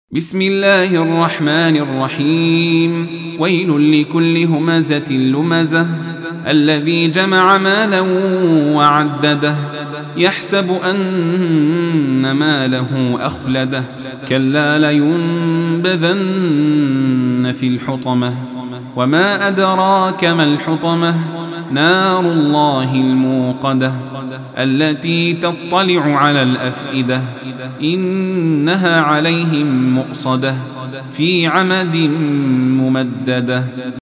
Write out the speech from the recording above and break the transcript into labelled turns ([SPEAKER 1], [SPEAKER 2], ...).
[SPEAKER 1] بسم الله الرحمن الرحيم. ويل لكل همزة لمزة الذي جمع مالا وعدده يحسب أن ماله أخلده كلا لينبذن في الحطمة وما أدراك ما الحطمة نار الله الموقدة التي تطلع على الأفئدة إنها عليهم مؤصدة في عمد ممددة.